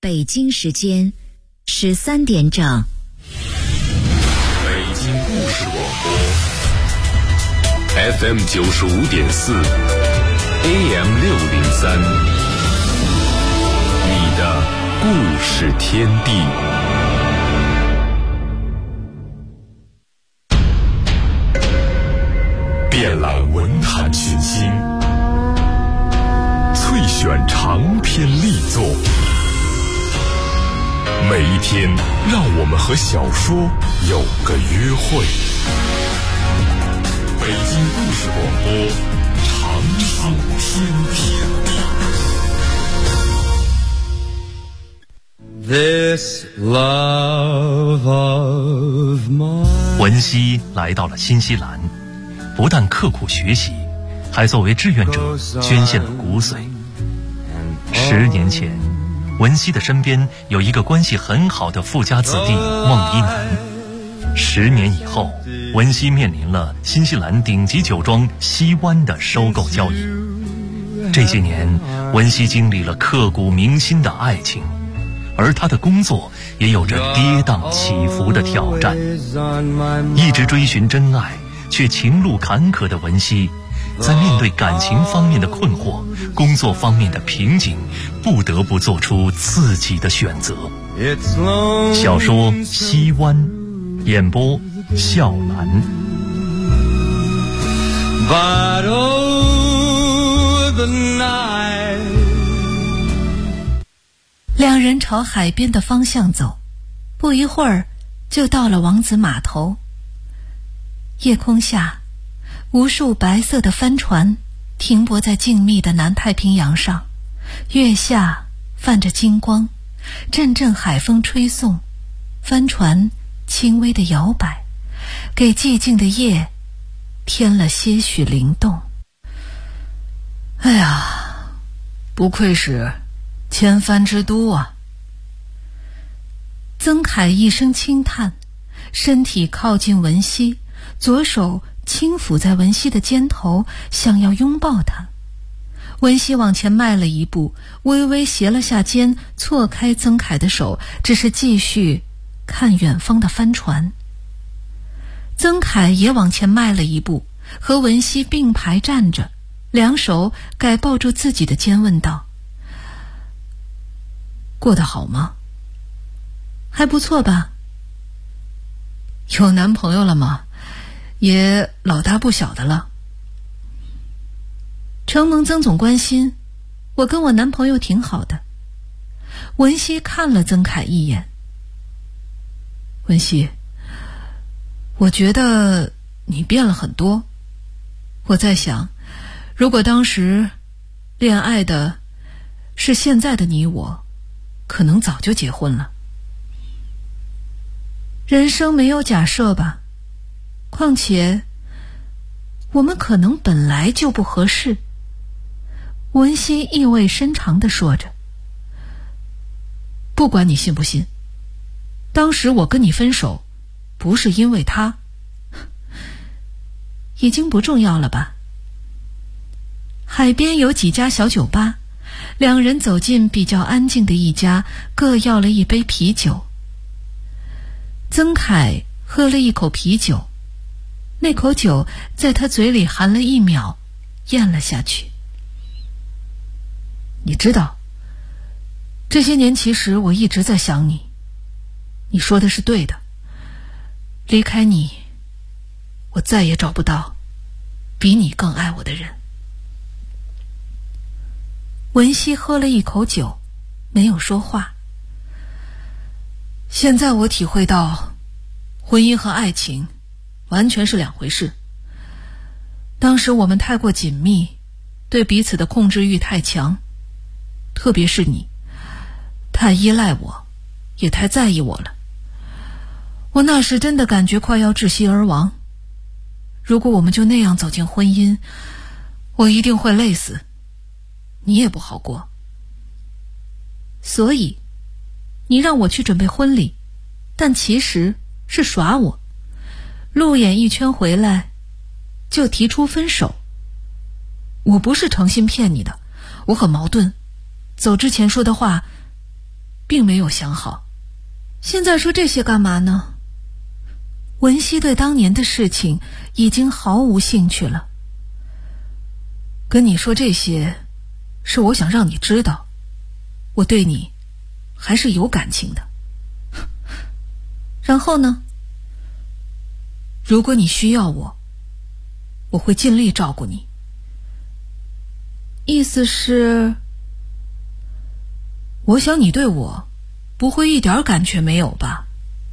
北京时间13点整。 北京故事广播 FM 95.4 AM 603，你的故事天地。遍览文坛群星，萃选长篇力作，每一天让我们和小说有个约会。北京故事广播长寿天地。 This love of mine。 文熙来到了新西兰，不但刻苦学习，还作为志愿者捐献了骨髓。10年前，文熙的身边有一个关系很好的富家子弟孟一楠。10年以后，文熙面临了新西兰顶级酒庄西湾的收购交易。这些年，文熙经历了刻骨铭心的爱情，而他的工作也有着跌宕起伏的挑战。一直追寻真爱却情路坎坷的文熙，在面对感情方面的困惑、工作方面的瓶颈，不得不做出自己的选择。小说《西湾》，演播笑兰。 But oh, the night。 两人朝海边的方向走，不一会儿就到了王子码头。夜空下，无数白色的帆船停泊在静谧的南太平洋上，月下泛着金光，阵阵海风吹送，帆船轻微的摇摆，给寂静的夜添了些许灵动。哎呀，不愧是千帆之都啊！曾凯一声轻叹，身体靠近文熙，左手轻抚在文熙的肩头，想要拥抱她。文熙往前迈了一步，微微斜了下肩，错开曾凯的手，只是继续看远方的帆船。曾凯也往前迈了一步，和文熙并排站着，两手盖抱住自己的肩，问道：过得好吗？还不错吧。有男朋友了吗？也老大不小的了。承蒙曾总关心，我跟我男朋友挺好的。文熙看了曾凯一眼。文熙，我觉得你变了很多。我在想，如果当时恋爱的是现在的你我，可能早就结婚了。人生没有假设吧，况且我们可能本来就不合适。文熙意味深长地说着。不管你信不信，当时我跟你分手不是因为他，已经不重要了吧。海边有几家小酒吧，两人走进比较安静的一家，各要了一杯啤酒。曾凯喝了一口啤酒，那口酒在他嘴里含了1秒，咽了下去。你知道，这些年其实我一直在想你，你说的是对的，离开你，我再也找不到比你更爱我的人。文熙喝了一口酒，没有说话。现在我体会到，婚姻和爱情完全是两回事。当时我们太过紧密，对彼此的控制欲太强，特别是你，太依赖我，也太在意我了。我那时真的感觉快要窒息而亡。如果我们就那样走进婚姻，我一定会累死，你也不好过。所以你让我去准备婚礼，但其实是耍我，路演一圈回来就提出分手。我不是诚心骗你的，我很矛盾，走之前说的话并没有想好。现在说这些干嘛呢？文熙对当年的事情已经毫无兴趣了。跟你说这些，是我想让你知道，我对你还是有感情的。然后呢？如果你需要我，我会尽力照顾你。意思是，我想你对我不会一点感觉没有吧？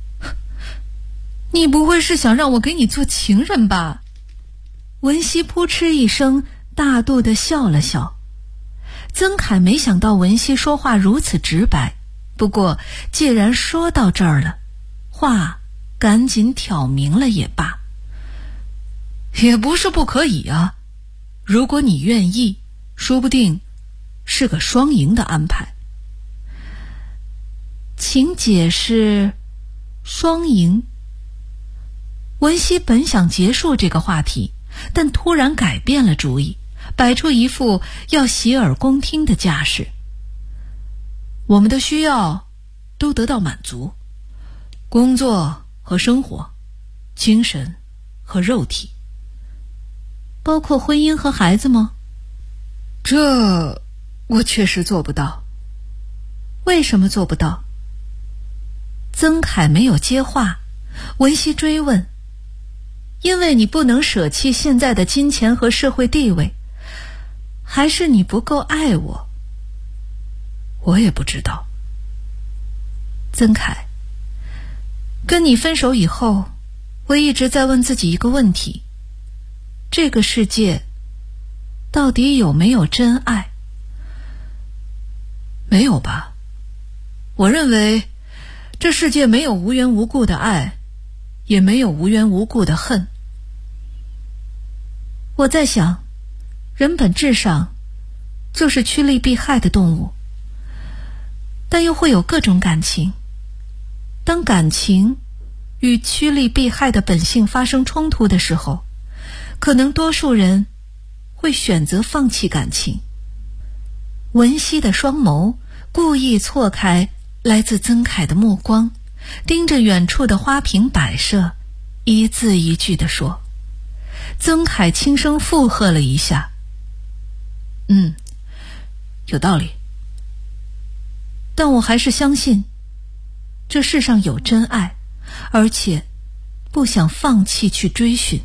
你不会是想让我给你做情人吧？文熙扑哧一声大度地笑了笑。曾凯没想到文熙说话如此直白，不过既然说到这儿了，话赶紧挑明了也罢。也不是不可以啊，如果你愿意，说不定是个双赢的安排。请解释双赢。文熙本想结束这个话题，但突然改变了主意，摆出一副要洗耳恭听的架势。我们的需要都得到满足，工作和生活，精神和肉体。包括婚姻和孩子吗？这我确实做不到。为什么做不到？曾凯没有接话，文熙追问。因为你不能舍弃现在的金钱和社会地位，还是你不够爱我？我也不知道。曾凯，跟你分手以后，我一直在问自己一个问题：这个世界到底有没有真爱？没有吧？我认为这世界没有无缘无故的爱，也没有无缘无故的恨。我在想，人本质上就是趋利避害的动物，但又会有各种感情。当感情与趋利避害的本性发生冲突的时候，可能多数人会选择放弃感情。文熙的双眸故意错开来自曾凯的目光，盯着远处的花瓶摆设，一字一句地说。曾凯轻声附和了一下，有道理。但我还是相信这世上有真爱，而且不想放弃去追寻。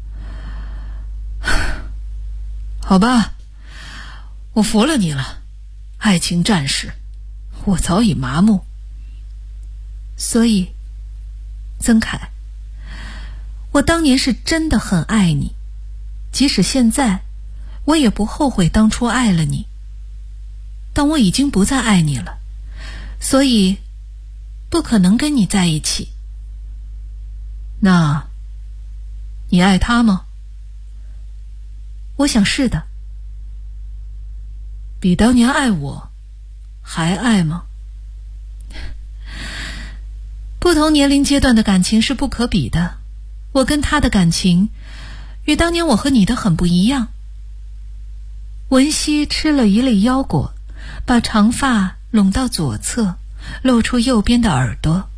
好吧，我服了你了，爱情战士，我早已麻木。所以，曾凯，我当年是真的很爱你，即使现在，我也不后悔当初爱了你。但我已经不再爱你了，所以不可能跟你在一起。那，你爱他吗？我想是的。比当年爱我还爱吗？不同年龄阶段的感情是不可比的，我跟他的感情与当年我和你的很不一样。文熙吃了一粒腰果，把长发拢到左侧，露出右边的耳朵。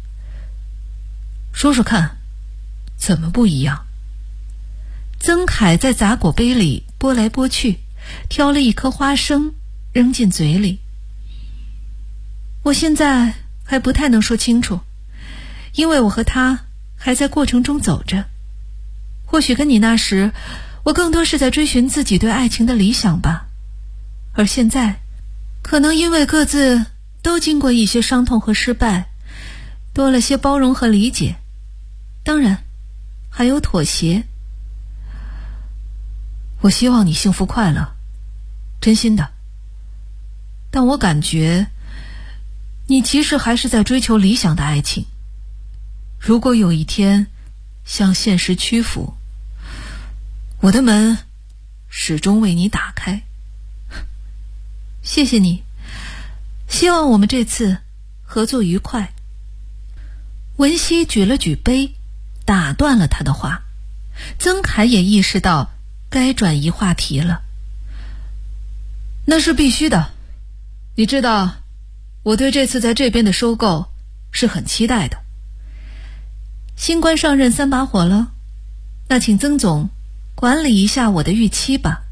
说说看，怎么不一样？曾凯在杂果杯里拨来拨去，挑了一颗花生扔进嘴里。我现在还不太能说清楚，因为我和他还在过程中走着。或许跟你那时，我更多是在追寻自己对爱情的理想吧。而现在，可能因为各自都经过一些伤痛和失败，多了些包容和理解，当然还有妥协。我希望你幸福快乐，真心的。但我感觉你其实还是在追求理想的爱情。如果有一天向现实屈服，我的门始终为你打开。谢谢你，希望我们这次合作愉快。文熙举了举杯，打断了他的话。曾凯也意识到该转移话题了。那是必须的。你知道， 我对这次在这边的收购是很期待的。新官上任3把火了，那请曾总管理一下我的预期吧。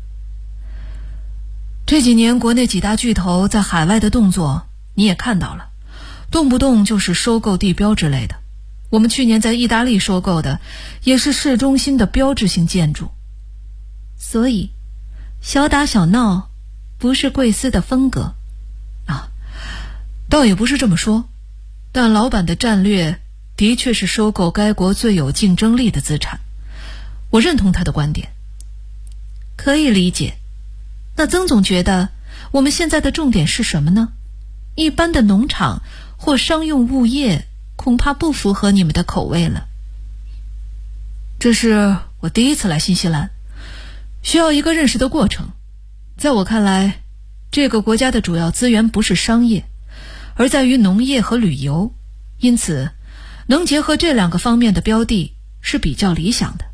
这几年国内几大巨头在海外的动作你也看到了，动不动就是收购地标之类的。我们去年在意大利收购的也是市中心的标志性建筑。所以小打小闹不是贵司的风格啊，倒也不是这么说，但老板的战略的确是收购该国最有竞争力的资产，我认同他的观点。可以理解。那曾总觉得我们现在的重点是什么呢？一般的农场或商用物业恐怕不符合你们的口味了。这是我第一次来新西兰，需要一个认识的过程。在我看来，这个国家的主要资源不是商业，而在于农业和旅游，因此能结合这2个方面的标的是比较理想的。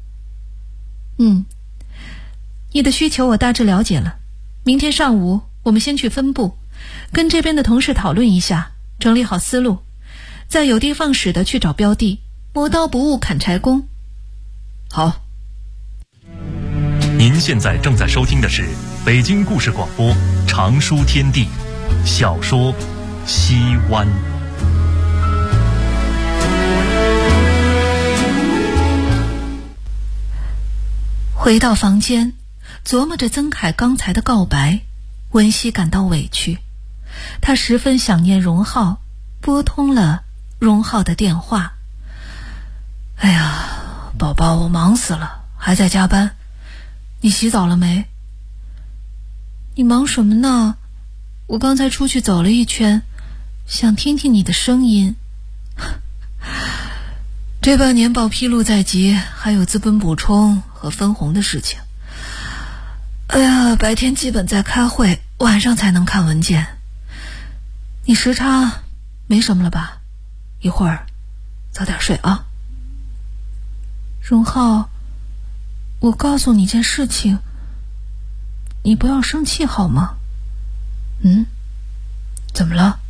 你的需求我大致了解了，明天上午我们先去分部，跟这边的同事讨论一下，整理好思路，再有的放矢的去找标的，磨刀不误砍柴工。好。 您现在正在收听的是北京故事广播长书天地小说《西湾》。 回到房间，琢磨着曾凯刚才的告白，文熙感到委屈。她十分想念荣浩，拨通了荣浩的电话。哎呀，宝宝，我忙死了，还在加班。你洗澡了没？你忙什么呢？我刚才出去走了一圈，想听听你的声音。这半年报披露在即，还有资本补充和分红的事情。哎呀，白天基本在开会，晚上才能看文件。你时差没什么了吧？一会儿早点睡啊。荣浩，我告诉你件事情，你不要生气好吗？怎么了？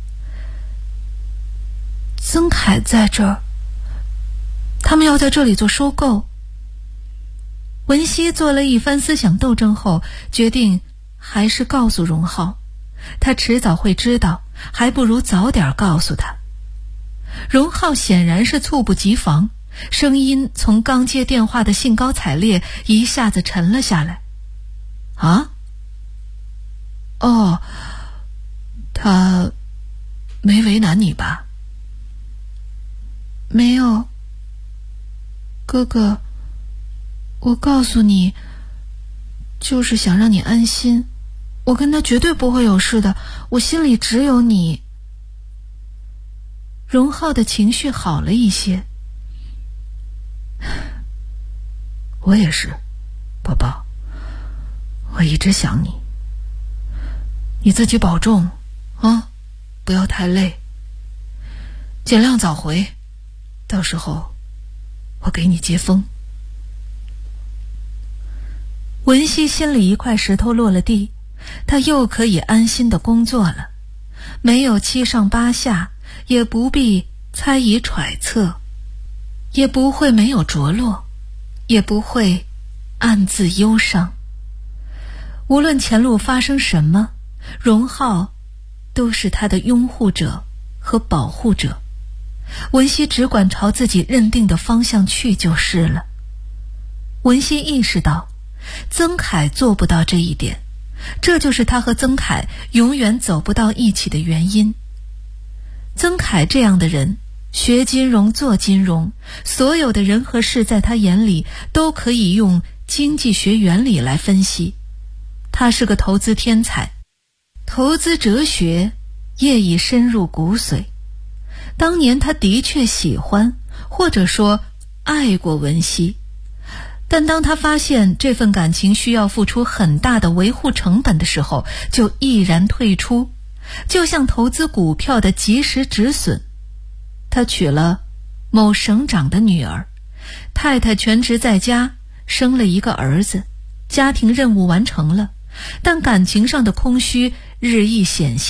曾凯在这儿，他们要在这里做收购。文熙做了一番思想斗争后，决定还是告诉荣浩，他迟早会知道，还不如早点告诉他。荣浩显然是猝不及防，声音从刚接电话的兴高采烈一下子沉了下来。啊？哦，他没为难你吧？没有。哥哥，我告诉你，就是想让你安心，我跟他绝对不会有事的，我心里只有你。荣浩的情绪好了一些。我也是，宝宝，我一直想你。你自己保重啊，不要太累，尽量早回，到时候我给你接风。文熙心里一块石头落了地，她又可以安心的工作了，没有七上八下，也不必猜疑揣测，也不会没有着落，也不会暗自忧伤。无论前路发生什么，荣浩都是他的拥护者和保护者。文熙只管朝自己认定的方向去就是了。文熙意识到曾凯做不到这一点，这就是他和曾凯永远走不到一起的原因。曾凯这样的人，学金融做金融，所有的人和事在他眼里都可以用经济学原理来分析。他是个投资天才，投资哲学业已深入骨髓。当年他的确喜欢，或者说爱过文熙，但当他发现这份感情需要付出很大的维护成本的时候，就毅然退出，就像投资股票的及时止损。他娶了某省长的女儿，太太全职在家，生了一个儿子，家庭任务完成了，但感情上的空虚日益显现，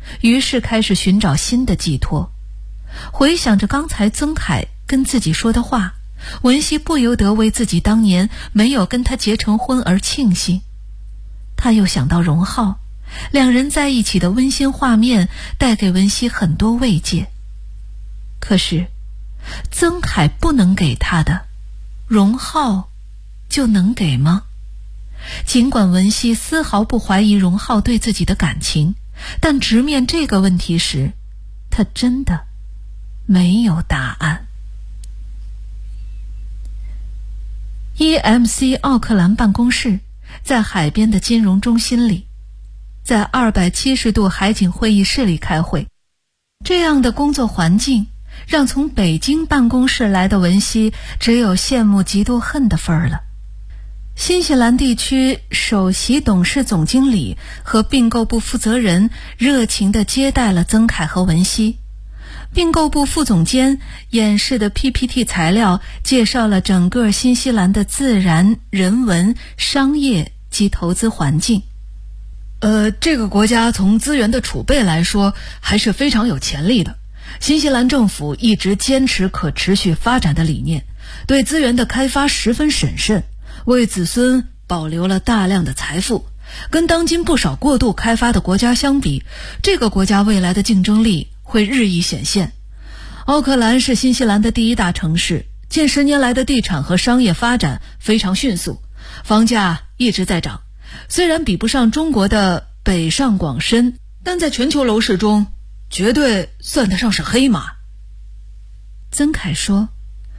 于是开始寻找新的寄托。回想着刚才曾凯跟自己说的话，文熙不由得为自己当年没有跟他结成婚而庆幸。他又想到荣浩，两人在一起的温馨画面带给文熙很多慰藉。可是曾凯不能给他的，荣浩就能给吗？尽管文熙丝毫不怀疑荣浩对自己的感情，但直面这个问题时，他真的没有答案。EMC 奥克兰办公室在海边的金融中心里，在270度海景会议室里开会。这样的工作环境让从北京办公室来的文熙只有羡慕嫉妒恨的份儿了。新西兰地区首席董事总经理和并购部负责人热情地接待了曾凯和文熙。并购部副总监演示的 PPT 材料介绍了整个新西兰的自然、人文、商业及投资环境。 这个国家从资源的储备来说还是非常有潜力的。新西兰政府一直坚持可持续发展的理念，对资源的开发十分审慎，为子孙保留了大量的财富。跟当今不少过度开发的国家相比，这个国家未来的竞争力会日益显现。奥克兰是新西兰的第一大城市，近10年来的地产和商业发展非常迅速，房价一直在涨。虽然比不上中国的北上广深，但在全球楼市中绝对算得上是黑马。 曾凯说，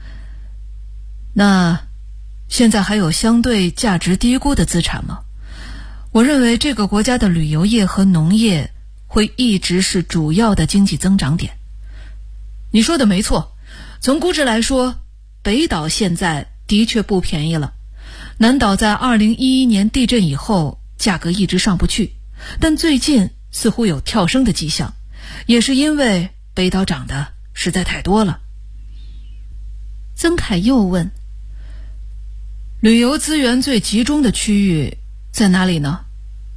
那现在还有相对价值低估的资产吗？我认为这个国家的旅游业和农业会一直是主要的经济增长点。你说的没错，从估值来说，北岛现在的确不便宜了。南岛在2011年地震以后价格一直上不去，但最近似乎有跳升的迹象，也是因为北岛涨得实在太多了。 曾凯又问， 旅游资源最集中的区域在哪里呢？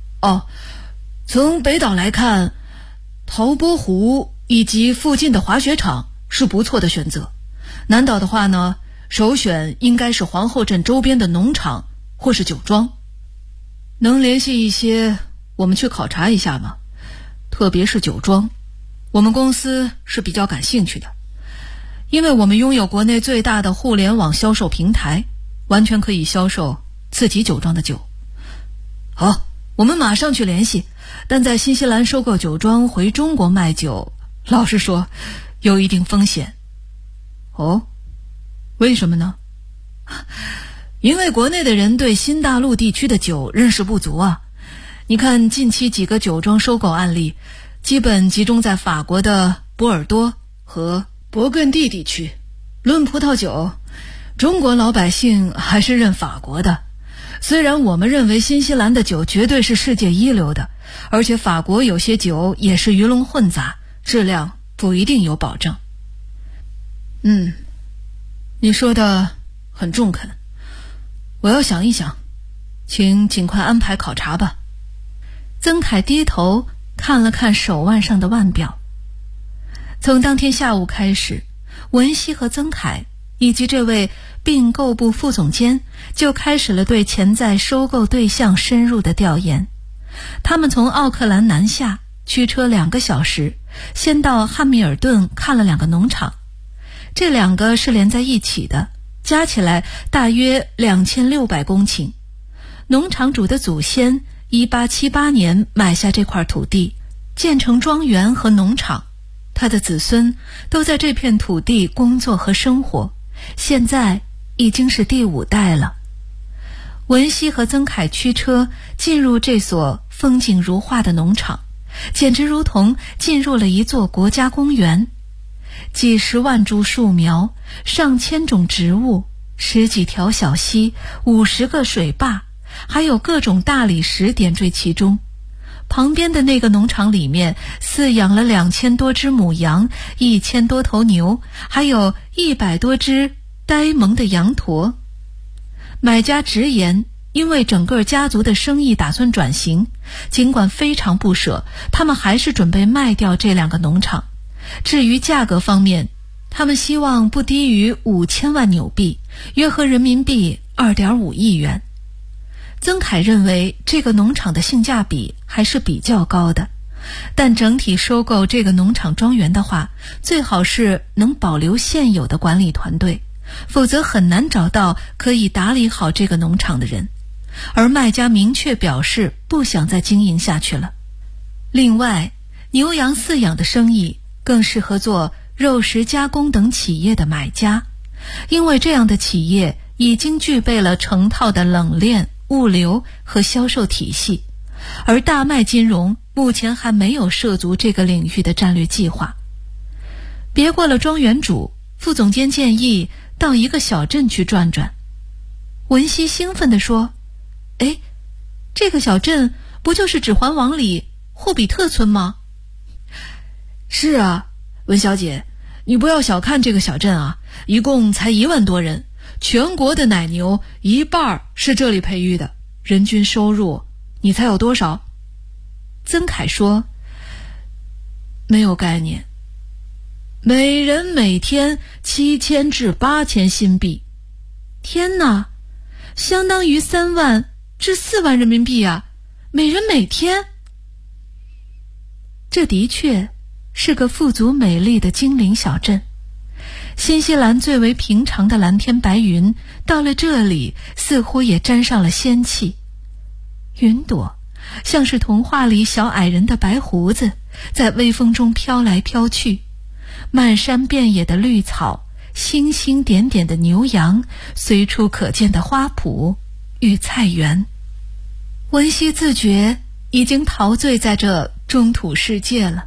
从北岛来看，陶波湖以及附近的滑雪场是不错的选择。南岛的话呢，首选应该是皇后镇周边的农场或是酒庄。能联系一些我们去考察一下吗？特别是酒庄，我们公司是比较感兴趣的，因为我们拥有国内最大的互联网销售平台，完全可以销售自己酒庄的酒。好，我们马上去联系。但在新西兰收购酒庄回中国卖酒，老实说有一定风险。为什么呢？因为国内的人对新大陆地区的酒认识不足啊。你看近期几个酒庄收购案例，基本集中在法国的波尔多和勃艮第地区。论葡萄酒，中国老百姓还是认法国的。虽然我们认为新西兰的酒绝对是世界一流的，而且法国有些酒也是鱼龙混杂，质量不一定有保证。你说的很中肯，我要想一想，请尽快安排考察吧。 曾凯低头看了看手腕上的腕表。从当天下午开始，文熙和曾凯以及这位并购部副总监就开始了对潜在收购对象深入的调研。他们从奥克兰南下，驱车2个小时，先到汉密尔顿看了2个农场。这2个是连在一起的，加起来大约2600公顷。农场主的祖先1878年买下这块土地，建成庄园和农场，他的子孙都在这片土地工作和生活，现在已经是第5代了。文熙和曾凯驱车进入这所风景如画的农场，简直如同进入了一座国家公园。几十万株树苗，上千种植物，10几条小溪，50个水坝，还有各种大理石点缀其中。旁边的那个农场里面饲养了2000多只母羊，1000多头牛，还有100多只呆萌的羊驼。买家直言， 因为整个家族的生意打算转型，尽管非常不舍，他们还是准备卖掉这2个农场。至于价格方面，他们希望不低于5000万纽币，约合人民币2.5亿元。曾凯认为这个农场的性价比还是比较高的，但整体收购这个农场庄园的话，最好是能保留现有的管理团队，否则很难找到可以打理好这个农场的人。而卖家明确表示不想再经营下去了。另外，牛羊饲养的生意更适合做肉食加工等企业的买家，因为这样的企业已经具备了成套的冷链、物流和销售体系，而大麦金融目前还没有涉足这个领域的战略计划。别过了庄园主，副总监建议到一个小镇去转转。文熙兴奋地说：哎，这个小镇不就是《指环王》里霍比特村吗？ 是啊，文小姐，你不要小看这个小镇啊，一共才1万多人，全国的奶牛1半是这里培育的，人均收入你猜有多少？ 曾凯说：没有概念。 每人每天7000至8000新币。 天哪，相当于3万至4万人民币啊，每人每天。这的确是个富足美丽的精灵小镇。新西兰最为平常的蓝天白云，到了这里似乎也沾上了仙气。云朵像是童话里小矮人的白胡子，在微风中飘来飘去。漫山遍野的绿草，星星点点的牛羊，随处可见的花圃与菜园。文熙自觉已经陶醉在这中土世界了。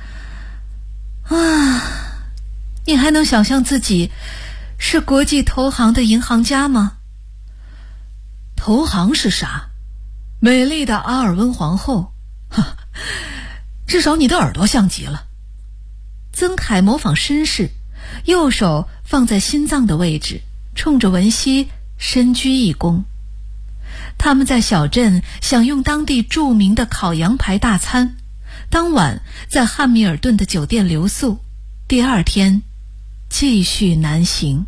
啊，你还能想象自己是国际投行的银行家吗？ 投行是啥？美丽的阿尔温皇后？哈，至少你的耳朵像极了。 曾凯模仿绅士，右手放在心脏的位置，冲着文熙深鞠一躬。他们在小镇享用当地著名的烤羊排大餐，当晚在汉密尔顿的酒店留宿，第2天继续南行。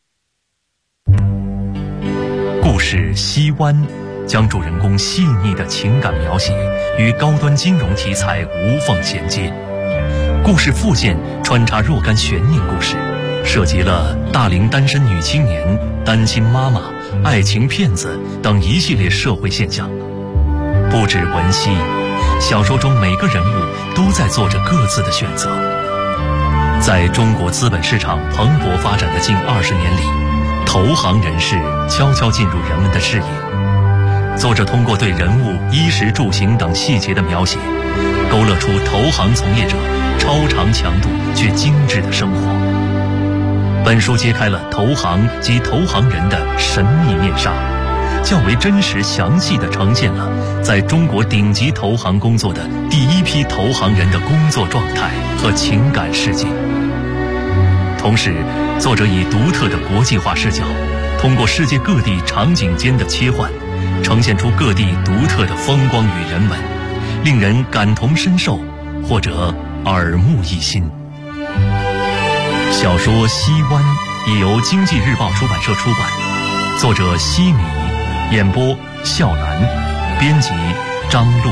故事《西湾》将主人公细腻的情感描写与高端金融题材无缝衔接。故事附件穿插若干悬念故事，涉及了大龄单身女青年、单亲妈妈、爱情骗子等一系列社会现象。不止文熙，小说中每个人物都在做着各自的选择。在中国资本市场蓬勃发展的近20年里，投行人士悄悄进入人们的视野。作者通过对人物衣食住行等细节的描写，勾勒出投行从业者超长强度却精致的生活。本书揭开了投行及投行人的神秘面纱，较为真实详细地呈现了在中国顶级投行工作的第一批投行人的工作状态和情感世界。同时，作者以独特的国际化视角，通过世界各地场景间的切换，呈现出各地独特的风光与人文，令人感同身受或者耳目一新。小说《西湾》已由经济日报出版社出版，作者西米，演播笑兰，编辑张璐。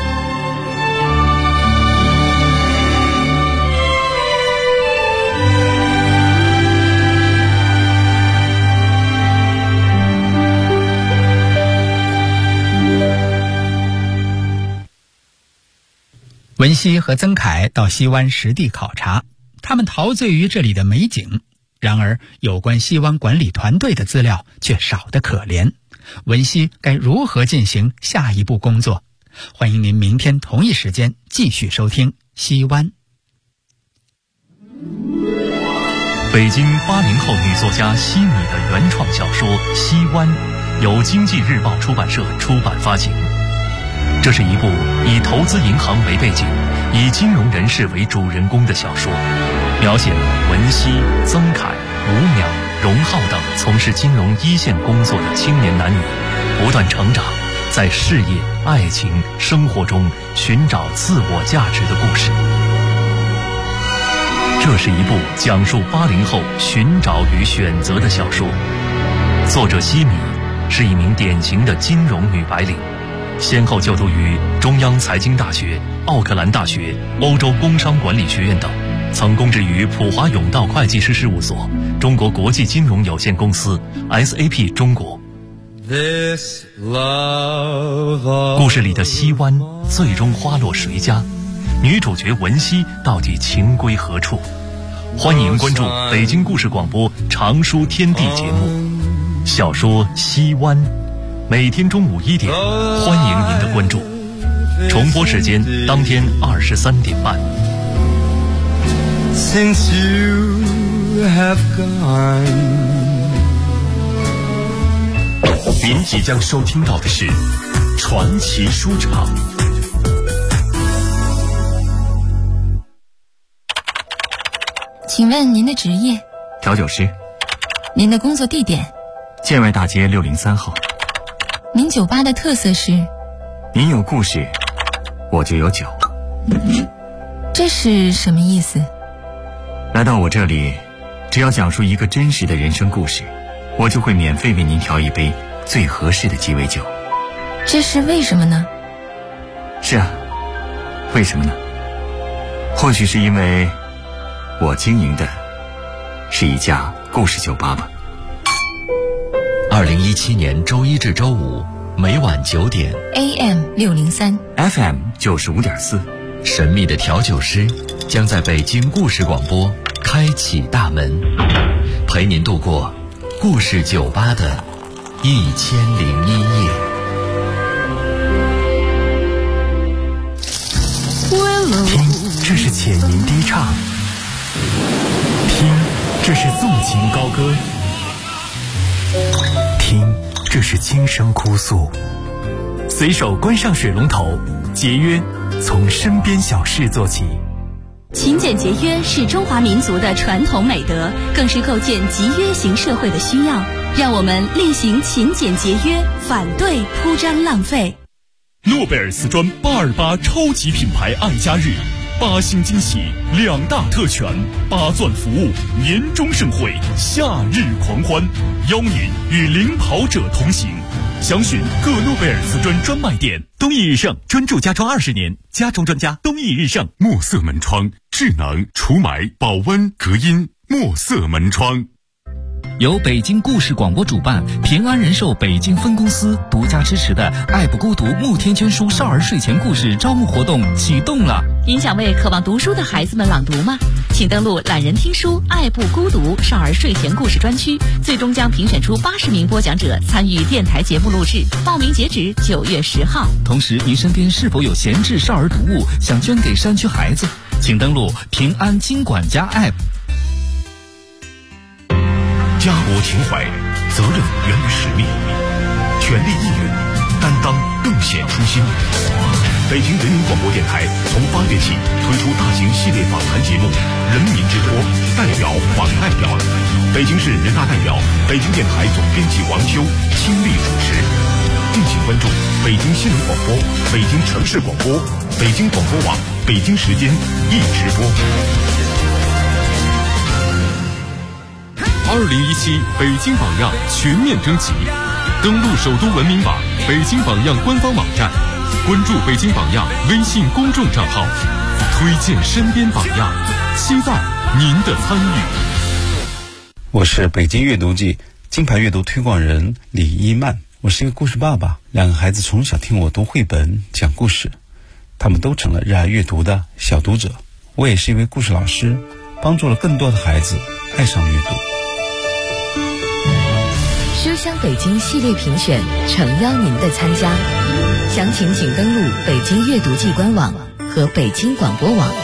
文熙和曾凯到西湾实地考察，他们陶醉于这里的美景。然而，有关西湾管理团队的资料却少得可怜。文熙该如何进行下一步工作？欢迎您明天同一时间继续收听《西湾》。 北京80后女作家西米的原创小说《西湾》，由经济日报出版社出版发行。这是一部以投资银行为背景，以金融人士为主人公的小说，描写了文熙、曾凯、吴淼、 荣浩等从事金融一线工作的青年男女，不断成长，在事业、爱情、生活中寻找自我价值的故事。这是一部讲述80后寻找与选择的小说。作者西米是一名典型的金融女白领，先后就读于中央财经大学、奥克兰大学、欧洲工商管理学院等，曾供职于普华永道会计师事务所、中国国际金融有限公司、SAP 中国。故事里的西湾最终花落谁家？女主角文熙到底情归何处？欢迎关注北京故事广播常书天地节目小说《西湾》，每天中午1点，欢迎您的关注。重播时间当天23点半。 Since you have gone， 您即将收听到的是传奇书场。 请问您的职业？ 调酒师。 您的工作地点？ 建外大街603号。 您酒吧的特色是？ 您有故事，我就有酒。 这是什么意思？ 来到我这里，只要讲述一个真实的人生故事，我就会免费为您调一杯最合适的鸡尾酒。 这是为什么呢？ 是啊，为什么呢？或许是因为我经营的是一家故事酒吧吧。 2017年周一至周五每晚9点 AM 603 FM 95.4， 神秘的调酒师将在北京故事广播开启大门，陪您度过故事酒吧的1001夜。 听，这是浅吟低唱；听，这是纵情高歌；听，这是轻声哭诉。随手关上水龙头，节约从身边小事做起。 勤俭节约是中华民族的传统美德，更是构建集约型社会的需要。让我们厉行勤俭节约，反对铺张浪费。 诺贝尔瓷砖828超级品牌爱家日，8星惊喜，2大特权，8钻服务，年终盛会，夏日狂欢，邀您与领跑者同行。详询各诺贝尔瓷砖专卖店。 东益日盛专注家装20年，家装专家东益日盛。 墨色门窗，智能除霾、保温、隔音，墨色门窗。 由北京故事广播主办，平安人寿北京分公司独家支持的爱不孤独慕天娟书少儿睡前故事招募活动启动了。 您想为渴望读书的孩子们朗读吗？请登录懒人听书爱不孤独少儿睡前故事专区，最终将评选出80名播讲者参与电台节目录制，报名截止9月10号。 同时，您身边是否有闲置少儿读物想捐给山区孩子？请登录平安金管家 App。 家国情怀，责任源于使命，全力以赴，担当更显初心。北京人民广播电台从8月起推出大型系列访谈节目《人民之托》，代表访代表，北京市人大代表、北京电台总编辑王秋亲力主持。敬请关注北京新闻广播、北京城市广播、北京广播网、北京时间一直播。2017北京榜样全面征集，登录首都文明网、北京榜样官方网站，关注北京榜样微信公众账号，推荐身边榜样，期待您的参与。 我是北京阅读季金牌阅读推广人李一曼，我是一个故事爸爸，2个孩子从小听我读绘本讲故事，他们都成了热爱阅读的小读者。我也是一位故事老师，帮助了更多的孩子爱上阅读。 书香北京系列评选诚邀您的参加，详情请登录北京阅读季官网和北京广播网。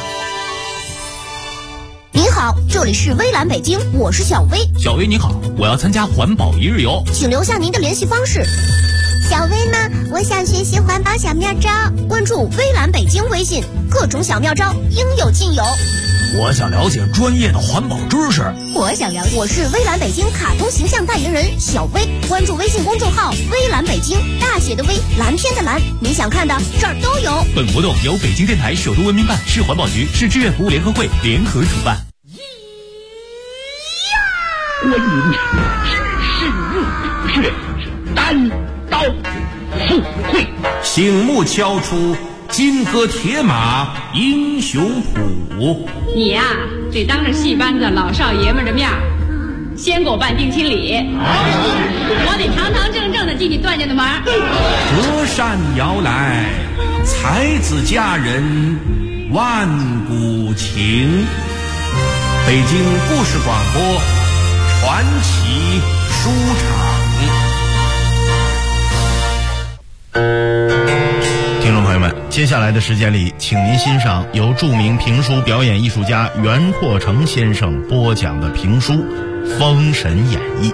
您好，这里是微蓝北京，我是小薇。 小薇您好，我要参加环保一日游， 请留下您的联系方式。 小薇呢，我想学习环保小妙招， 关注微蓝北京微信， 各种小妙招应有尽有。 我想了解专业的环保知识。 我是微蓝北京卡通形象代言人小薇，关注微信公众号微蓝北京，大写的微，蓝天的蓝，你想看的这儿都有。 本活动由北京电台首都文明办、市环保局、市志愿服务联合会联合主办。 观音知事入穴，单刀赴会， 醒目敲出金戈铁马英雄谱。 你呀，得当着戏班子老少爷们的面先给我办定亲礼，我得堂堂正正的进你段家的门。 隔山遥来，才子佳人万古情。北京故事广播传奇书场。 听众朋友们，接下来的时间里，请您欣赏由著名评书表演艺术家袁阔成先生播讲的评书《封神演义》。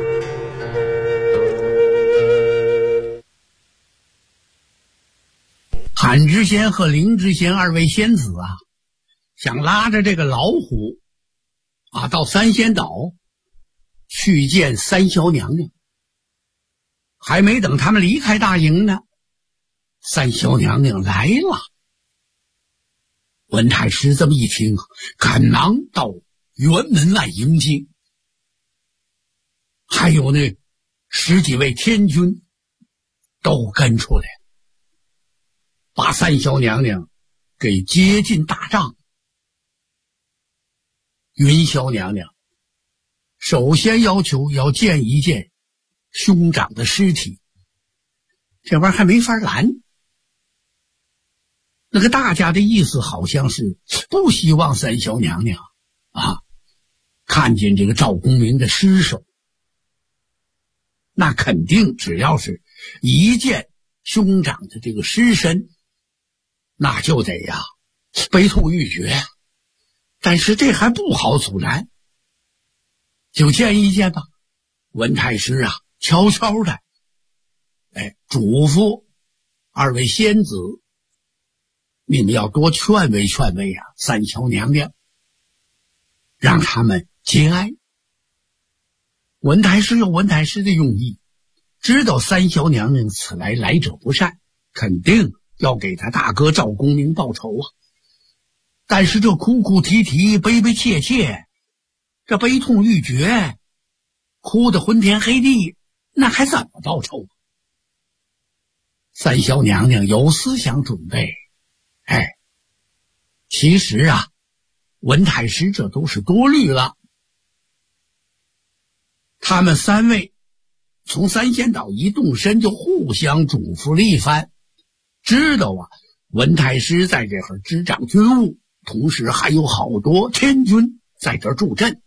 韩知仙和林知仙二位仙子啊，想拉着这个老虎啊到三仙岛去见三霄娘娘。还没等他们离开大营呢，三霄娘娘来了。文太师这么一听，赶忙到辕门外迎接，还有那10几位天军都跟出来，把三霄娘娘给接进大帐。云霄娘娘首先要求要见一见兄长的尸体，这玩意儿还没法拦。那个大家的意思好像是不希望三霄娘娘啊看见这个赵公明的尸首，那肯定只要是一见兄长的这个尸身，那就得呀悲痛欲绝。但是这还不好阻拦，就见一见吧。文太师啊悄悄的嘱咐二位仙子，你们要多劝慰劝慰啊三霄娘娘，让他们节哀。文太师有文太师的用意，知道三霄娘娘此来来者不善，肯定要给他大哥赵公明报仇啊。但是这哭哭啼啼悲悲切切，这悲痛欲绝，哭得昏天黑地，那还怎么报仇？三霄娘娘有思想准备，其实啊文太师这都是多虑了。他们三位从三仙岛一动身就互相嘱咐了一番，知道啊文太师在这儿执掌军务，同时还有好多天军在这儿助阵。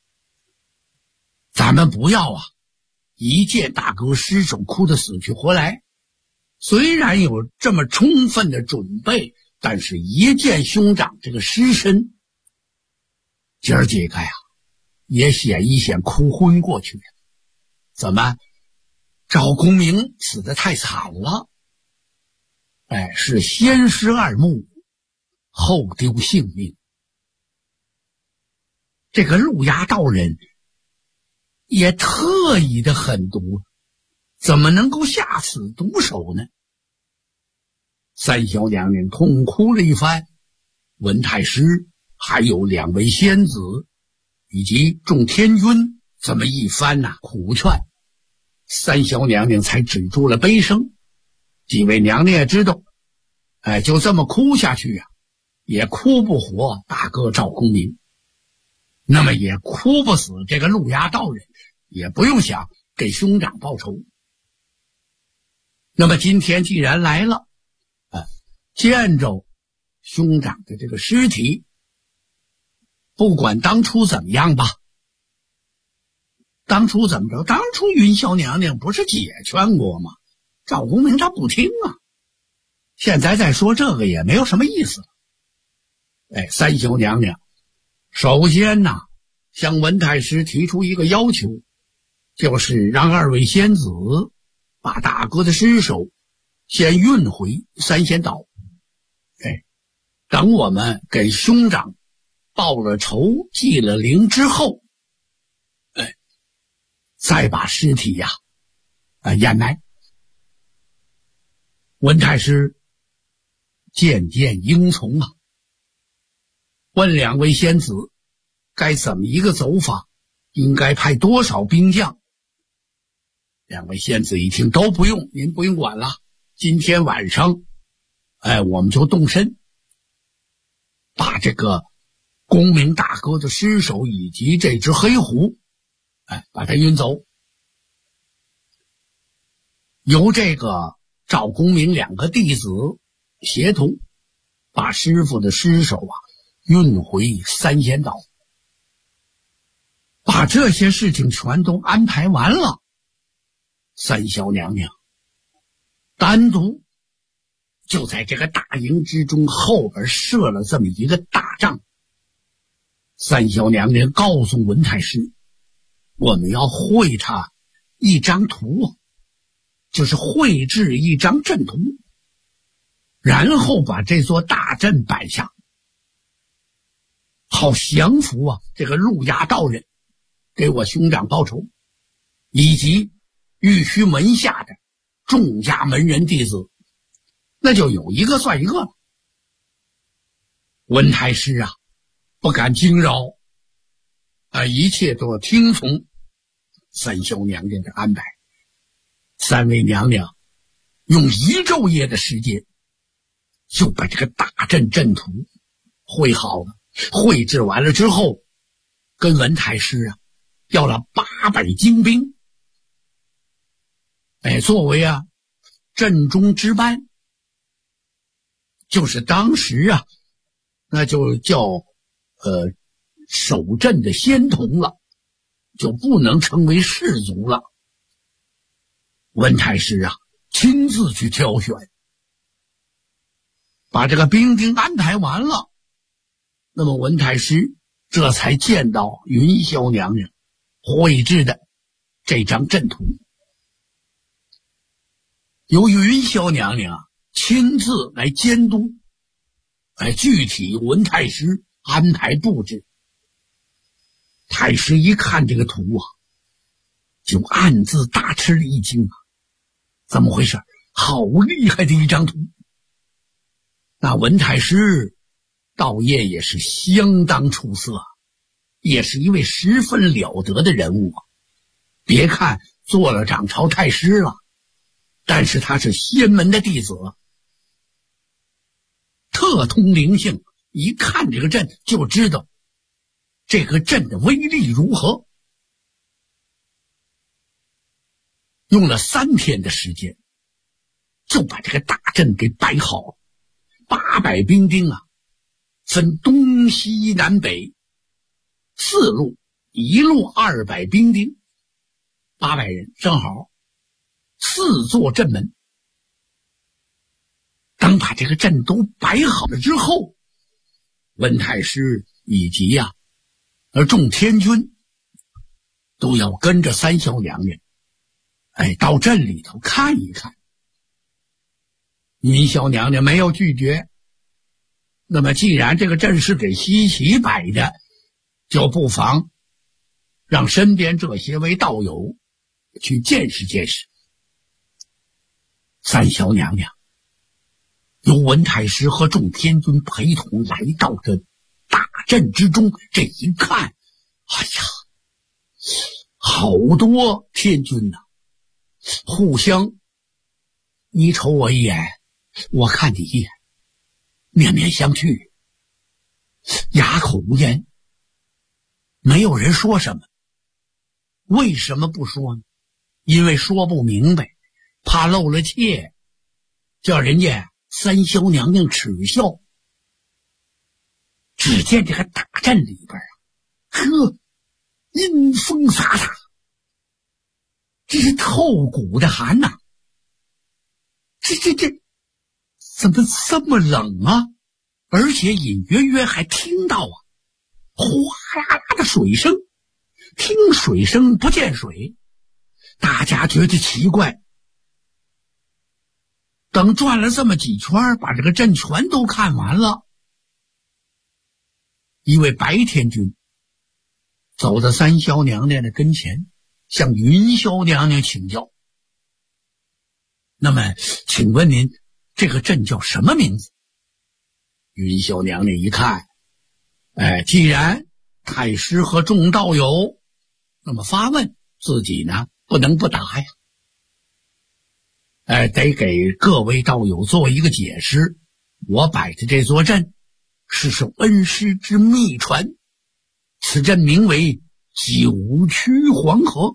咱们不要啊一见大哥尸首哭得死去活来，虽然有这么充分的准备，但是一见兄长这个尸身，今儿几个呀也显一显哭昏过去了。怎么赵公明死得太惨了，是先失二目后丢性命。这个陆衙道人也特意的狠毒，怎么能够下此毒手呢？三霄娘娘痛哭了一番，文太师还有2位仙子以及众天军这么一番苦劝，三霄娘娘才止住了悲声。几位娘娘也知道，就这么哭下去啊也哭不活大哥赵公明，那么也哭不死这个陆衙道人，也不用想给兄长报仇。那么今天既然来了，见着兄长的这个尸体，不管当初怎么样吧，当初怎么着？当初云霄娘娘不是解劝过吗？赵公明他不听啊，现在再说这个也没有什么意思了。三霄娘娘首先向文太师提出一个要求，就是让2位仙子把大哥的尸首先运回三仙岛。 等我们给兄长报了仇、祭了灵之后，再把尸体掩埋。文太师渐渐应从啊，问两位仙子该怎么一个走法，应该派多少兵将。两位仙子一听都不用，您不用管了，今天晚上我们就动身，把这个公明大哥的尸首以及这只黑狐把它运走，由这个赵公明两个弟子协同把师傅的尸首运回三仙岛。把这些事情全都安排完了，三小娘娘单独就在这个大营之中后边设了这么一个大帐。三小娘娘告诉文太师，我们要绘他一张图，就是绘制一张阵图，然后把这座大阵摆下，好降服这个陆家道人，给我兄长报仇，以及玉虚门下的众家门人弟子，那就有一个算一个了。文太师不敢惊扰，一切都要听从三小娘娘的安排。三位娘娘用1昼夜的时间，就把这个大阵阵图绘好了。绘制完了之后，跟文太师要了800精兵，作为阵中之班，就是当时那就叫守阵的仙童了，就不能称为士卒了。文太师亲自去挑选，把这个兵丁安排完了，那么文太师这才见到云霄娘娘绘制的这张阵图。由于云霄娘娘亲自来监督，具体文太师安排布置。太师一看这个图就暗自大吃了一惊怎么回事？好厉害的一张图！那文太师道业也是相当出色，也是一位十分了得的人物别看做了掌朝太师了，但是他是仙门的弟子，特通灵性，一看这个阵就知道这个阵的威力如何。用了3天的时间，就把这个大阵给摆好。800兵丁分东西南北4路，一路200兵丁，800人正好4座阵门。当把这个阵都摆好了之后，文太师以及众天军都要跟着三小娘娘到镇里头看一看。云霄娘娘没有拒绝，那么既然这个阵是给西岐摆的，就不妨让身边这些位道友去见识见识。三小娘娘由文太师和众天军陪同来到这大阵之中，这一看，好多天军互相你瞅我一眼，我看你一眼，面面相觑，哑口无言，没有人说什么。为什么不说呢？因为说不明白，怕露了怯，叫人家三霄娘娘耻笑。只见这个大阵里边阴风飒飒，这是透骨的寒这怎么这么冷而且隐约约还听到哗啦啦的水声，听水声不见水，大家觉得奇怪。等转了这么几圈，把这个阵全都看完了， 一位白天君走到三霄娘娘的跟前，向云霄娘娘请教。那么请问您这个镇叫什么名字？云霄娘娘一看，既然太师和众道友那么发问，自己呢不能不答呀。得给各位道友做一个解释。我摆的这座镇是受恩师之秘传，此镇名为九曲黄河。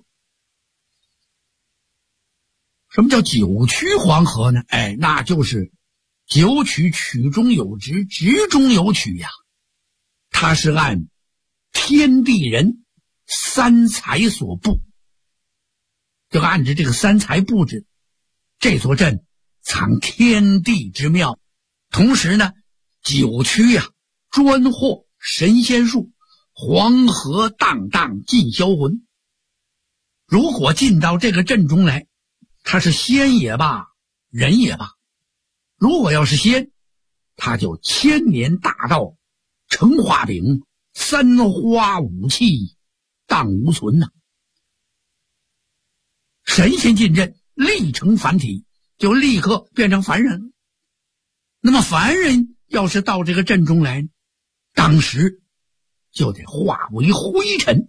什么叫九曲黄河呢？那就是九曲，曲中有直，直中有曲呀。它是按天地人三才所布，就按着这个三才布置。这座镇藏天地之妙，同时呢，九曲呀，专获神仙术，黄河荡荡尽销魂。如果进到这个镇中来，他是仙也罢，人也罢，如果要是仙，他就千年大道成画饼，三花五气荡无存呐。神仙进镇立成凡体，就立刻变成凡人。那么凡人要是到这个镇中来，当时就得化为灰尘。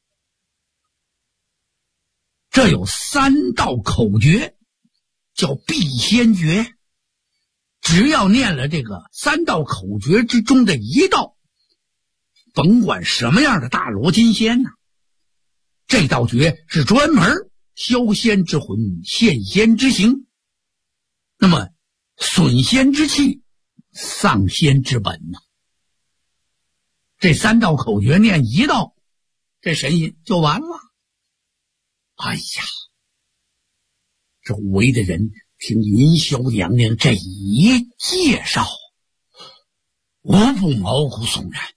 这有3道口诀，叫避仙诀。只要念了这个3道口诀之中的一道，甭管什么样的大罗金仙呢，这道诀是专门消仙之魂，现仙之形，那么损仙之气，丧仙之本呢。这3道口诀念一道，这神仙就完了。哎呀，周围的人听云霄娘娘这一介绍，无不毛骨悚然。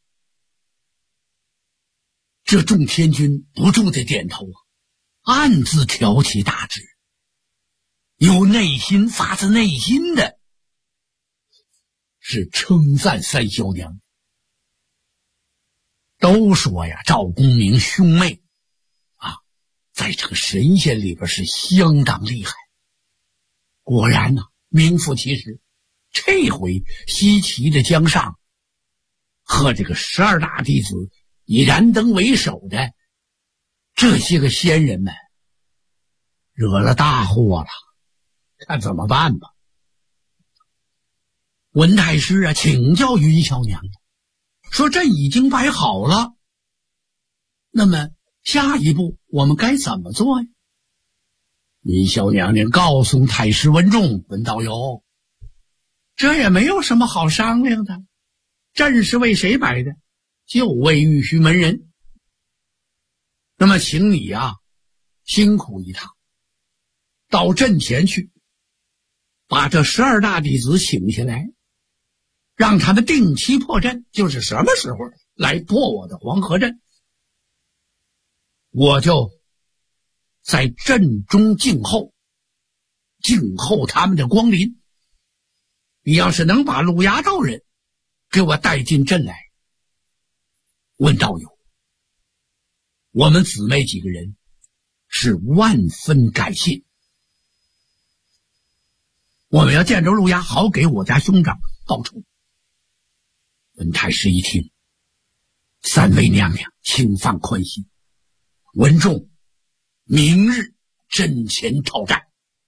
这众天君不住地点头暗自挑起大指，有发自内心的是称赞三霄娘。都说呀，赵公明兄妹在这个神仙里边是相当厉害。果然呢，名副其实。这回西岐的江上和这个12大弟子以燃灯为首的这些个仙人们惹了大祸了，看怎么办吧。文太师请教云霄娘娘，说朕已经摆好了，那么下一步我们该怎么做呀？云霄娘娘告诉太师文仲，文道友，这也没有什么好商量的，朕是为谁摆的？就为玉虚门人。那么请你辛苦一趟，到阵前去，把这12大弟子请下来，让他们定期破阵，就是什么时候来破我的黄河阵，我就在阵中静候他们的光临。你要是能把路牙道人给我带进阵来，问道友，我们姊妹几个人是万分感谢。我们要见着路牙，好给我家兄长报仇。文太师一听，3位娘娘请放宽心，文仲明日阵前讨战。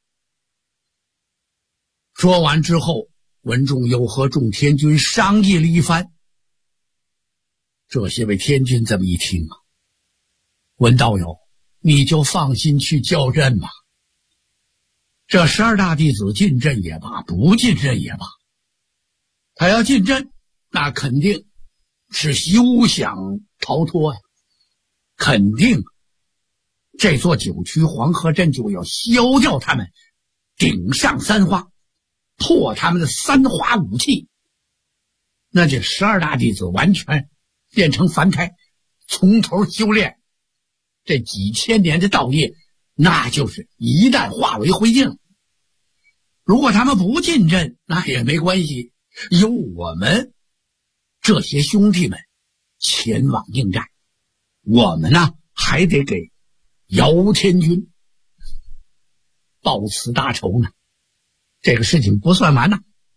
说完之后，文仲又和众天君商议了一番。这些位天君这么一听文道友，你就放心去叫阵吧。这12大弟子进阵也罢，不进阵也罢，他要进阵，那肯定是休想逃脱呀，肯定这座9曲黄河阵就要消掉他们，顶上3花，破他们的3花武器。那这12大弟子完全变成凡胎，从头修炼，这几千年的道业，那就是一旦化为灰烬。如果他们不进阵，那也没关系，有我们这些兄弟们前往应战。我们呢还得给姚天军报此大仇呢。这个事情不算完呢。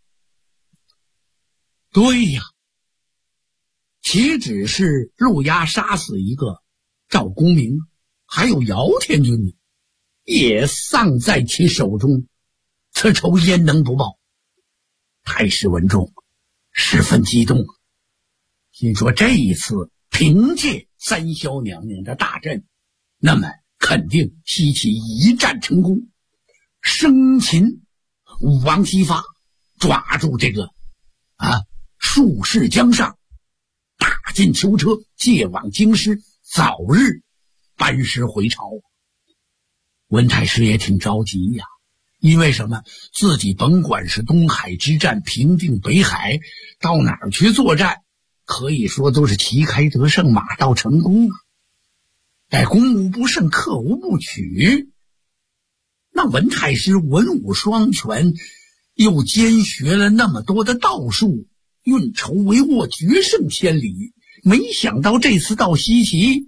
对呀，岂止是陆压杀死一个赵公明，还有姚天军呢，也丧在其手中，此仇焉能不报？太师文仲十分激动，心说这一次凭借三霄娘娘的大阵，那么肯定西岐一战成功，生擒王姬发，抓住这个术士江上，打进囚车，借往京师，早日班师回朝。文太师也挺着急呀，因为什么？自己甭管是东海之战平定北海，到哪儿去作战，可以说都是旗开得胜，马到成功啊。攻无不胜，克无不取。那文太师文武双全，又兼学了那么多的道术，运筹帷幄，决胜千里。没想到这次到西岐，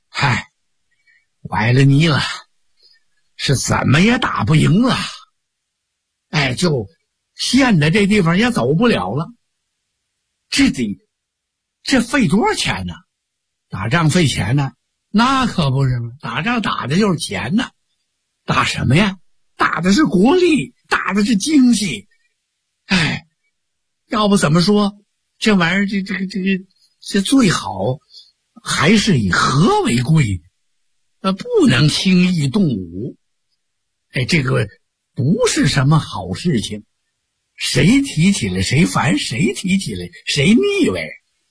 崴了泥了，是怎么也打不赢了。就陷在这地方也走不了了。这费多少钱呢？打仗费钱呢？那可不是吗？打仗打的就是钱呢。打什么呀？打的是国力，打的是经济。要不怎么说这玩意儿这最好还是以和为贵，不能轻易动武。这个不是什么好事情，谁提起来谁烦，谁提起来谁腻歪。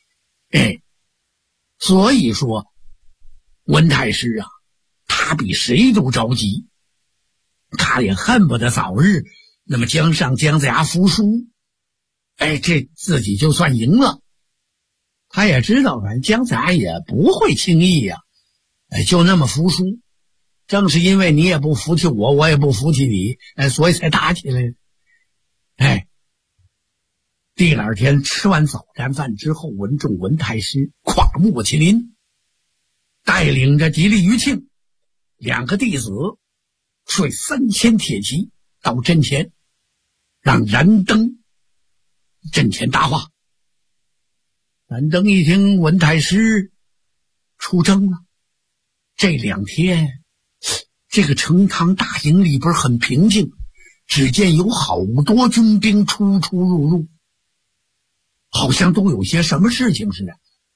所以说文太师啊，他比谁都着急，他也恨不得早日那么江上姜子牙服输。这自己就算赢了。他也知道反正姜子牙也不会轻易呀，就那么服输。正是因为你也不服气我，我也不服气你，所以才打起来。第二天吃完早餐饭之后，文仲文太师跨木麒麟，带领着吉利余庆两个弟子，率3000铁骑到阵前，让燃灯阵前搭话。燃灯一听文太师出征了，这2天这个成汤大营里边很平静，只见有好多军兵出出入入，好像都有些什么事情似的。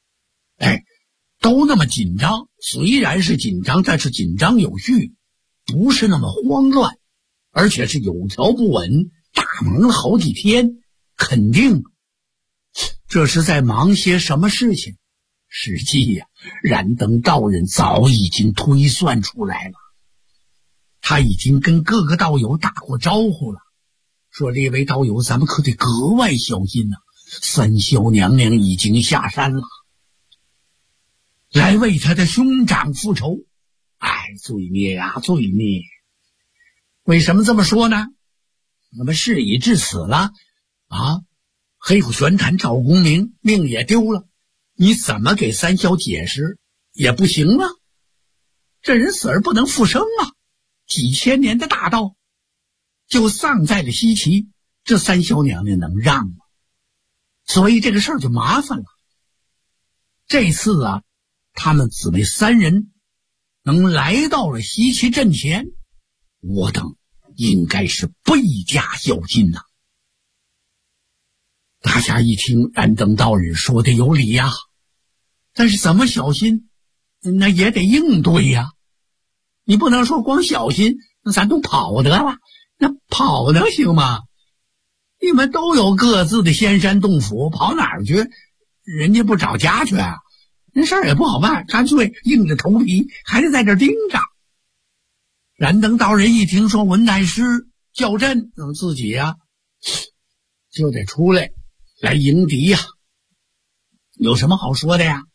都那么紧张，虽然是紧张，但是紧张有序，不是那么慌乱，而且是有条不紊，大忙了好几天，肯定这是在忙些什么事情。实际呀，燃灯道人早已经推算出来了，他已经跟各个道友打过招呼了，说列位道友，咱们可得格外小心呐，三霄娘娘已经下山了，来为他的兄长复仇。罪孽啊，罪孽！为什么这么说呢？那么事已至此了黑虎玄坛赵公明命也丢了，你怎么给三霄解释也不行啊，这人死而不能复生啊，几千年的大道就丧在了西岐，这三霄娘娘能让吗？所以这个事儿就麻烦了。这次他们姊妹3人能来到了西岐阵前，我等应该是倍加小心呐。大家一听燃灯道人说的有理呀，但是怎么小心，那也得应对呀。你不能说光小心，那咱都跑得了，那跑能行吗？你们都有各自的仙山洞府，跑哪儿去？人家不找家去啊？那事儿也不好办，干脆硬着头皮还得在这盯着。燃灯道人一听说文太师叫阵，自己就得出来来迎敌呀。有什么好说的呀？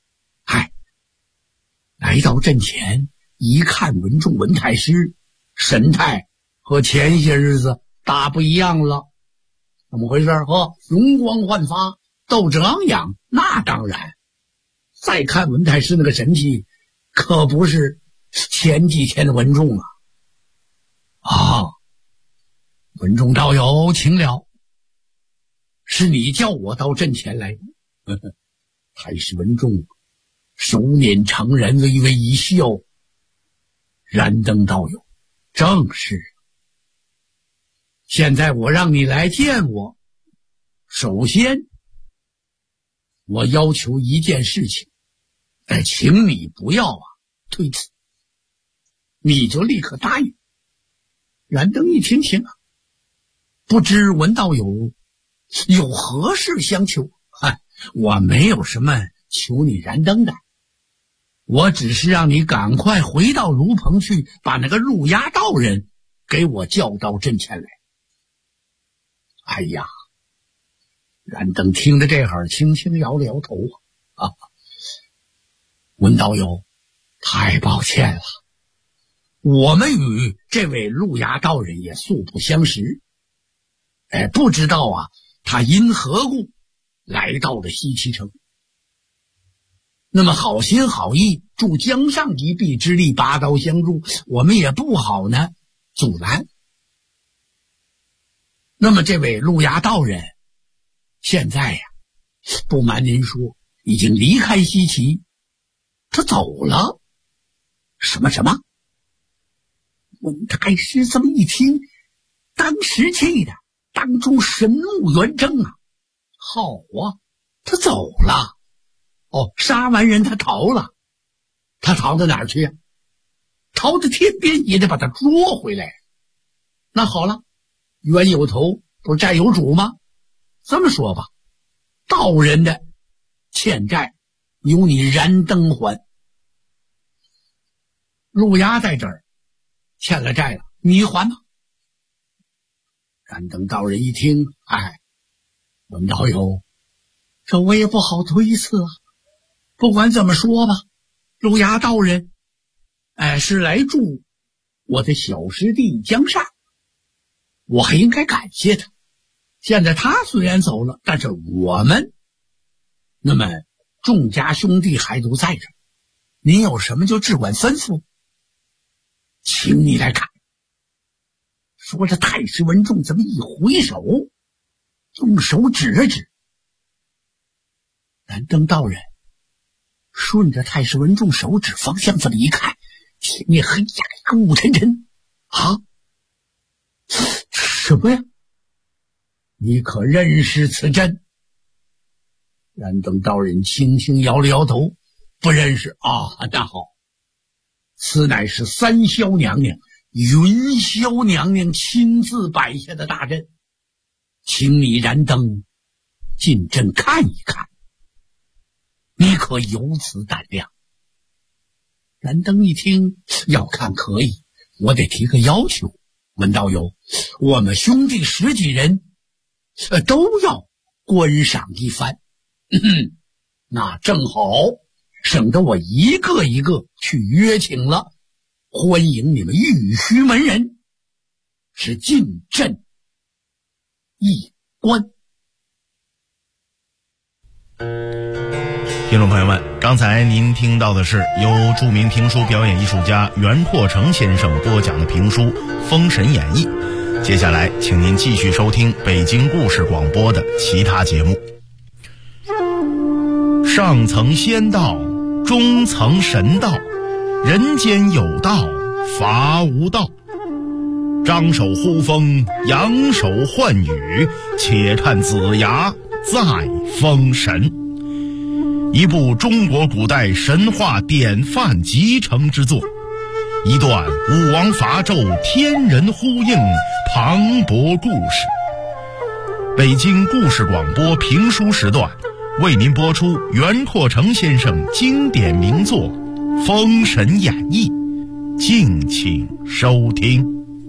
来到阵前一看，文仲文太师神态和前些日子大不一样了。怎么回事？容光焕发，斗志昂扬，那当然再看文太师那个神气，可不是前几天的文仲啊！文仲道友，请了，是你叫我到阵前来的。太师文仲手捻长髯，微微一笑。燃灯道友，正是。现在我让你来见我，首先我要求一件事情，请你不要推辞，你就立刻答应。燃灯一听，行啊，不知文道友有何事相求？我没有什么求你燃灯的，我只是让你赶快回到卢棚去，把那个陆押道人给我叫到阵前来。哎呀，燃灯听着这会儿，轻轻摇了摇头文道友，太抱歉了，我们与这位陆押道人也素不相识，不知道他因何故来到了西岐城。那么好心好意助江上一臂之力，拔刀相助，我们也不好呢阻拦。那么这位陆押道人现在不瞒您说，已经离开西岐，他走了。什么？文太师这么一听，当时气的当中神怒圆睁好他走了。杀完人他逃了，他逃到哪儿去逃到天边也得把他捉回来。那好了，冤有头不是债有主吗？这么说吧，道人的欠债由你燃灯还。陆押在这儿欠了债了，你还吗？燃灯道人一听，文道友，这我也不好推辞不管怎么说吧，陆押道人是来助我的小师弟江善，我还应该感谢他。现在他虽然走了，但是我们那么众家兄弟还都在这，您有什么就只管吩咐，请你来看。说着，太师文仲这么一回手，用手指了指。燃灯道人顺着太师文仲手指方向这么一看，前面黑压一个雾沉沉什么呀？你可认识此阵？燃灯道人轻轻摇了摇头，不认识那好，此乃是三霄娘娘云霄娘娘亲自摆下的大阵，请你燃灯进阵看一看，你可有此胆量？燃灯一听，要看可以，我得提个要求。文道友，我们兄弟10几人都要观赏一番。那正好，省得我一个一个去约请了，欢迎你们玉虚门人是进阵一观。 听众朋友们，刚才您听到的是由著名评书表演艺术家袁阔成先生播讲的评书《封神演义》。接下来请您继续收听北京故事广播的其他节目。上层仙道，中层神道，人间有道，伐无道。张手呼风，扬手唤雨，且看子牙再封神。一部中国古代神话典范集成之作，一段武王伐纣天人呼应磅礴故事。北京故事广播评书时段为您播出袁阔成先生经典名作《封神演义》，敬请收听。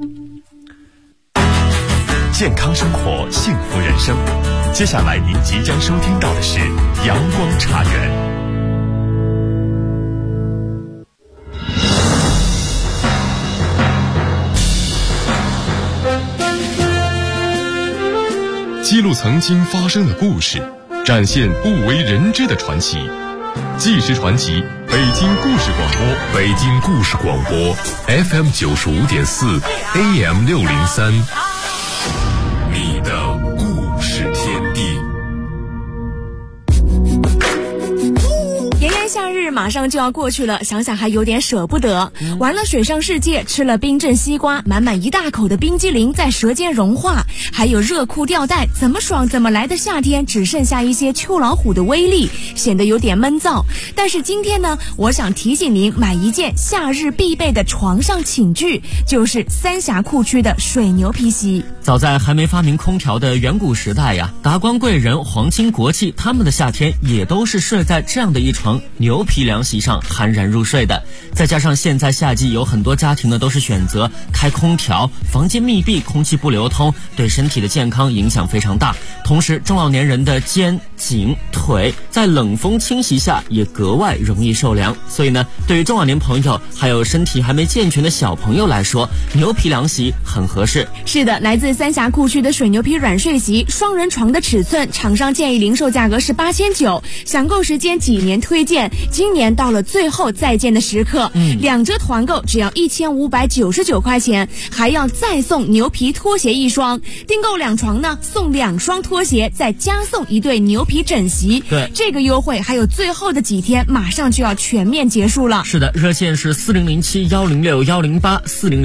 健康生活，幸福人生。接下来您即将收听到的是阳光茶园。 记录曾经发生的故事，展现不为人知的传奇。 纪实传奇，北京故事广播， 北京故事广播 FM 95.4 AM 603，你的故事天地。 炎炎夏日马上就要过去了，想想还有点舍不得。玩了水上世界，吃了冰镇西瓜，满满一大口的冰激凌在舌尖融化，还有热裤吊带，怎么爽怎么来的夏天只剩下一些秋老虎的威力，显得有点闷燥。但是今天呢，我想提醒您买一件夏日必备的床上寝具，就是三峡库区的水牛皮席。 早在还没发明空调的远古时代呀，达官贵人、皇亲国戚他们的夏天也都是睡在这样的一床牛皮凉席上酣然入睡的。再加上现在夏季有很多家庭呢都是选择开空调，房间密闭，空气不流通，对身体的健康影响非常大。同时中老年人的肩、颈、腿在冷风侵袭下也格外容易受凉，所以呢，对于中老年朋友还有身体还没健全的小朋友来说，牛皮凉席很合适。 是的，来自三峡库区的水牛皮软睡席，双人床的尺寸，厂商建议零售价格是8900，享购时间几年推荐，今年到了最后再见的时刻，两折团购只要1599块钱，还要再送牛皮拖鞋一双，订购2床呢送2双拖鞋，再加送1对牛皮枕席。 对， 这个优惠还有最后的几天，马上就要全面结束了。 是的，热线是4007106108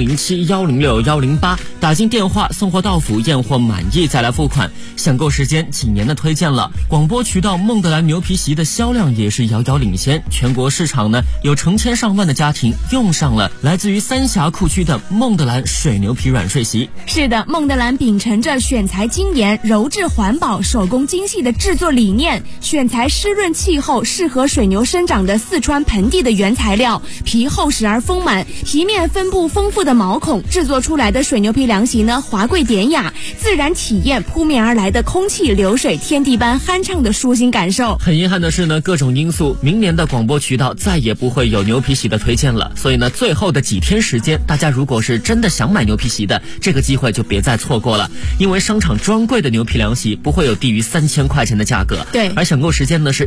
4007106108，打进电话，送货到府，验货满意再来付款。享购时间几年的推荐了，广播渠道孟德兰牛皮席的销量也是遥遥领先，全国市场呢有成千上万的家庭用上了来自于三峡库区的孟德兰水牛皮软睡席。 是的，孟德兰秉承着选材精研、柔质环保、手工精细的制作理念，选材湿润气候，适合水牛生长的四川盆地的原材料，皮厚实而丰满，皮面分布丰富的毛孔，制作出来的水牛皮凉席呢华贵典雅，自然体验扑面而来的空气流水，天地般酣畅的舒心感受。 很遗憾的是呢，各种因素，明年的广播渠道再也不会有牛皮席的推荐了。所以呢，最后的几天时间，大家如果是真的想买牛皮席的，这个机会就别再错过了。因为商场专柜的牛皮凉席不会有低于3000块钱的价格， 对， 而享购时间呢是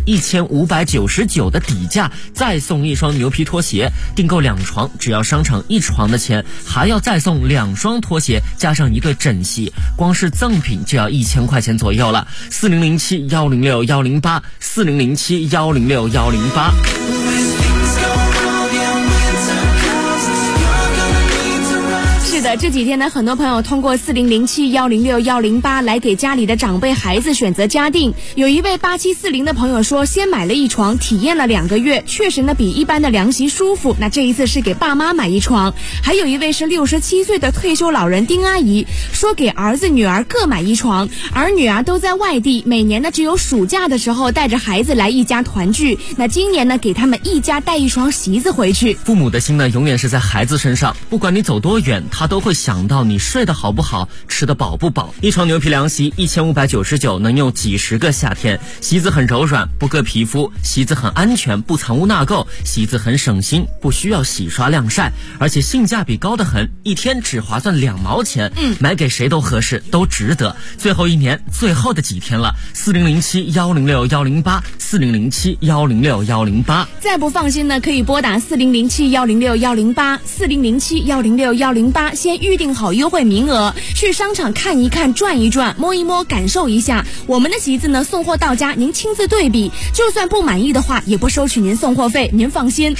1599的底价，再送1双牛皮拖鞋。订购2床，只要商场1床的钱，还要再送2双拖鞋，加上1对枕席，光是赠品就要1000块钱左右了。4007106108 4007106108。 是的，这几天呢，很多朋友通过4007106108来给家里的长辈孩子选择家电。有一位8740的朋友说，先买了1床，体验了2个月，确实呢比一般的凉席舒服。那这一次是给爸妈买1床。还有一位是67岁的退休老人丁阿姨，说给儿子女儿各买1床，儿女啊都在外地，每年呢只有暑假的时候带着孩子来一家团聚。那今年呢给他们一家带1双席子回去。 父母的心呢永远是在孩子身上，不管你走多远，他都会想到你睡得好不好，吃得饱不饱。1床牛皮凉席1599，能用几十个夏天。席子很柔软，不硌皮肤；席子很安全，不藏污纳垢；席子很省心，不需要洗刷晾晒，而且性价比高得很，一天只划算2毛钱。买给谁都合适，都值得。最后1年，最后的几天了，4007106108 4007106108。 再不放心呢，可以拨打4007106108 4007106108，先预定好优惠名额，去商场看一看、转一转、摸一摸、感受一下。我们的席子呢，送货到家，您亲自对比，就算不满意的话，也不收取您送货费，您放心。